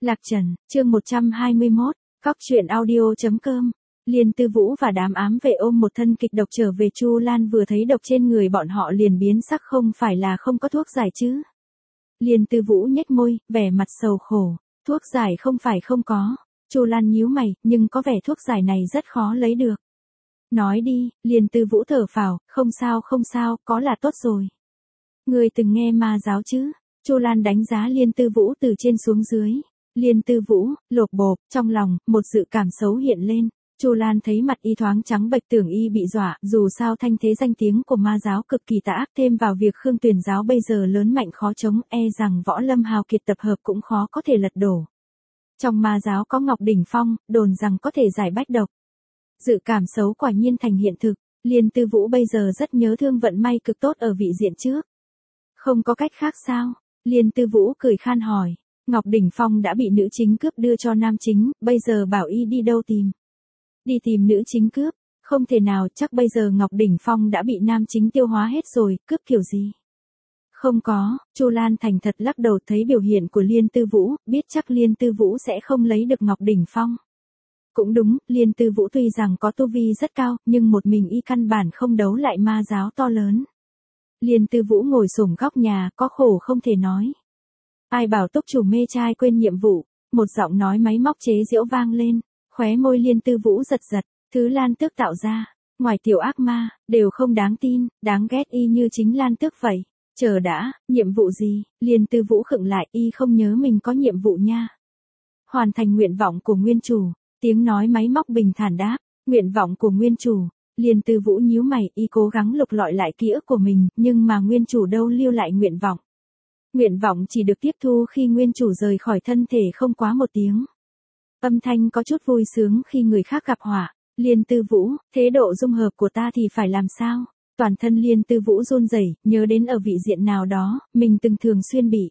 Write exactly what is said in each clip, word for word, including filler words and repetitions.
Lạc Trần, chương một trăm hai mươi mốt, Cóc truyện audio.com. Liên Tư Vũ và đám ám vệ ôm một thân kịch độc trở về. Chu Lan vừa thấy độc trên người bọn họ liền biến sắc, không phải là không có thuốc giải chứ. Liên Tư Vũ nhếch môi, vẻ mặt sầu khổ. Thuốc giải không phải không có. Chu Lan nhíu mày, nhưng có vẻ thuốc giải này rất khó lấy được. Nói đi, Liên Tư Vũ thở phào, không sao không sao, có là tốt rồi. Người từng nghe ma giáo chứ? Chu Lan đánh giá Liên Tư Vũ từ trên xuống dưới. Liên Tư Vũ, lột bộp, trong lòng, một dự cảm xấu hiện lên. Chu Lan thấy mặt y thoáng trắng bệch, tưởng y bị dọa, dù sao thanh thế danh tiếng của ma giáo cực kỳ tà ác, thêm vào việc Khương Tuyền giáo bây giờ lớn mạnh khó chống, e rằng võ lâm hào kiệt tập hợp cũng khó có thể lật đổ. Trong ma giáo có Ngọc Đỉnh Phong, đồn rằng có thể giải bách độc. Dự cảm xấu quả nhiên thành hiện thực, Liên Tư Vũ bây giờ rất nhớ thương vận may cực tốt ở vị diện trước. Không có cách khác sao? Liên Tư Vũ cười khan hỏi. Ngọc Đỉnh Phong đã bị nữ chính cướp đưa cho nam chính, bây giờ bảo y đi đâu tìm? Đi tìm nữ chính cướp? Không thể nào, chắc bây giờ Ngọc Đỉnh Phong đã bị nam chính tiêu hóa hết rồi, cướp kiểu gì? Không có, Chu Lan thành thật lắc đầu. Thấy biểu hiện của Liên Tư Vũ, biết chắc Liên Tư Vũ sẽ không lấy được Ngọc Đỉnh Phong. Cũng đúng, Liên Tư Vũ tuy rằng có tu vi rất cao, nhưng một mình y căn bản không đấu lại ma giáo to lớn. Liên Tư Vũ ngồi xổm góc nhà, có khổ không thể nói. Ai bảo túc chủ mê trai quên nhiệm vụ, một giọng nói máy móc chế giễu vang lên, khóe môi Liên Tư Vũ giật giật, thứ Lan Tước tạo ra, ngoài tiểu ác ma, đều không đáng tin, đáng ghét y như chính Lan Tước vậy. Chờ đã, nhiệm vụ gì? Liên Tư Vũ khựng lại, y không nhớ mình có nhiệm vụ nha. Hoàn thành nguyện vọng của nguyên chủ, tiếng nói máy móc bình thản đáp, nguyện vọng của nguyên chủ. Liên Tư Vũ nhíu mày, y cố gắng lục lọi lại ký ức của mình, nhưng mà nguyên chủ đâu lưu lại nguyện vọng. Nguyện vọng chỉ được tiếp thu khi nguyên chủ rời khỏi thân thể không quá một tiếng. Âm thanh có chút vui sướng khi người khác gặp họa. Liên Tư Vũ, thế độ dung hợp của ta thì phải làm sao? Toàn thân Liên Tư Vũ run rẩy, nhớ đến ở vị diện nào đó, mình từng thường xuyên bị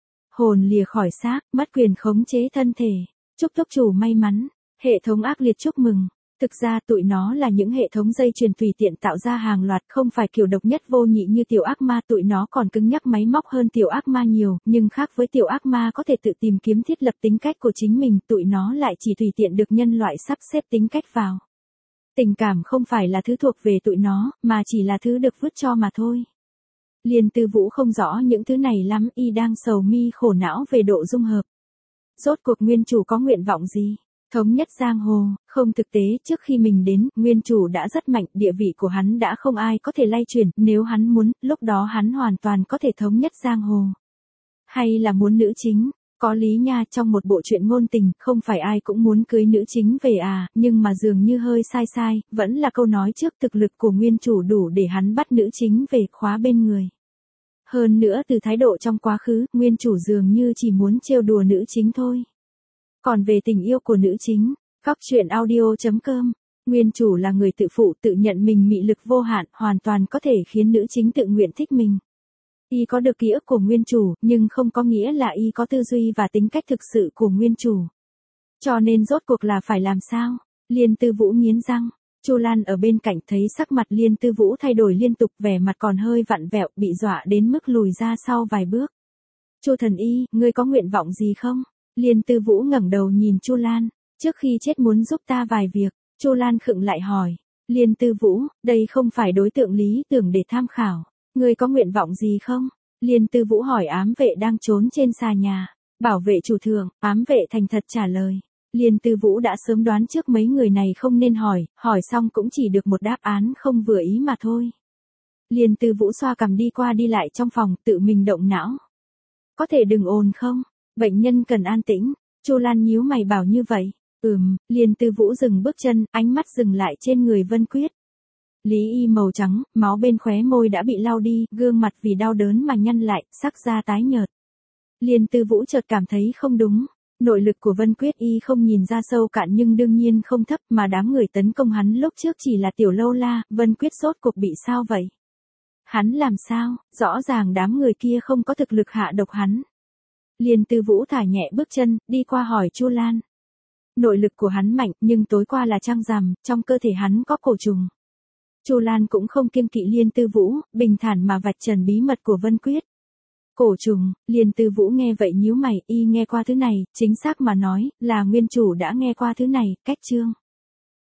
hồn lìa khỏi xác, mất quyền khống chế thân thể. Chúc túc chủ may mắn. Hệ thống ác liệt chúc mừng. Thực ra tụi nó là những hệ thống dây chuyền tùy tiện tạo ra hàng loạt, không phải kiểu độc nhất vô nhị như tiểu ác ma. Tụi nó còn cứng nhắc máy móc hơn tiểu ác ma nhiều, nhưng khác với tiểu ác ma có thể tự tìm kiếm thiết lập tính cách của chính mình, tụi nó lại chỉ tùy tiện được nhân loại sắp xếp tính cách vào. Tình cảm không phải là thứ thuộc về tụi nó, mà chỉ là thứ được vứt cho mà thôi. Liên Tư Vũ không rõ những thứ này lắm, y đang sầu mi khổ não về độ dung hợp. Rốt cuộc nguyên chủ có nguyện vọng gì? Thống nhất giang hồ, không thực tế, trước khi mình đến, nguyên chủ đã rất mạnh, địa vị của hắn đã không ai có thể lay chuyển, nếu hắn muốn, lúc đó hắn hoàn toàn có thể thống nhất giang hồ. Hay là muốn nữ chính? Có lý nha, trong một bộ truyện ngôn tình, không phải ai cũng muốn cưới nữ chính về à, nhưng mà dường như hơi sai sai, vẫn là câu nói trước, thực lực của nguyên chủ đủ để hắn bắt nữ chính về khóa bên người. Hơn nữa từ thái độ trong quá khứ, nguyên chủ dường như chỉ muốn trêu đùa nữ chính thôi. Còn về tình yêu của nữ chính, Cóc truyện audio.com, nguyên chủ là người tự phụ, tự nhận mình mị lực vô hạn, hoàn toàn có thể khiến nữ chính tự nguyện thích mình. Y có được ký ức của nguyên chủ, nhưng không có nghĩa là y có tư duy và tính cách thực sự của nguyên chủ. Cho nên rốt cuộc là phải làm sao? Liên Tư Vũ nghiến răng. Chu Lan ở bên cạnh thấy sắc mặt Liên Tư Vũ thay đổi liên tục, vẻ mặt còn hơi vặn vẹo, bị dọa đến mức lùi ra sau vài bước. Chu thần y, ngươi có nguyện vọng gì không? Liên Tư Vũ ngẩng đầu nhìn Chu Lan, trước khi chết muốn giúp ta vài việc. Chu Lan khựng lại hỏi, Liên Tư Vũ, đây không phải đối tượng lý tưởng để tham khảo, ngươi có nguyện vọng gì không? Liên Tư Vũ hỏi ám vệ đang trốn trên xà nhà. Bảo vệ chủ thượng, ám vệ thành thật trả lời. Liên Tư Vũ đã sớm đoán trước mấy người này không nên hỏi, hỏi xong cũng chỉ được một đáp án không vừa ý mà thôi. Liên Tư Vũ xoa cằm đi qua đi lại trong phòng, tự mình động não. Có thể đừng ồn không? Bệnh nhân cần an tĩnh. Chu Lan nhíu mày bảo như vậy. Ừm, Liên Tư Vũ dừng bước chân, ánh mắt dừng lại trên người Vân Quyết. Lý y màu trắng, máu bên khóe môi đã bị lau đi, gương mặt vì đau đớn mà nhăn lại, sắc da tái nhợt. Liên Tư Vũ chợt cảm thấy không đúng. Nội lực của Vân Quyết y không nhìn ra sâu cạn nhưng đương nhiên không thấp, mà đám người tấn công hắn lúc trước chỉ là tiểu lâu la, Vân Quyết rốt cuộc bị sao vậy? Hắn làm sao? Rõ ràng đám người kia không có thực lực hạ độc hắn. Liên Tư Vũ thả nhẹ bước chân, đi qua hỏi Chu Lan. Nội lực của hắn mạnh, nhưng tối qua là trăng rằm, trong cơ thể hắn có cổ trùng. Chu Lan cũng không kiêng kỵ Liên Tư Vũ, bình thản mà vạch trần bí mật của Vân Quyết. Cổ trùng, Liên Tư Vũ nghe vậy nhíu mày, y nghe qua thứ này, chính xác mà nói, là nguyên chủ đã nghe qua thứ này, cách chương.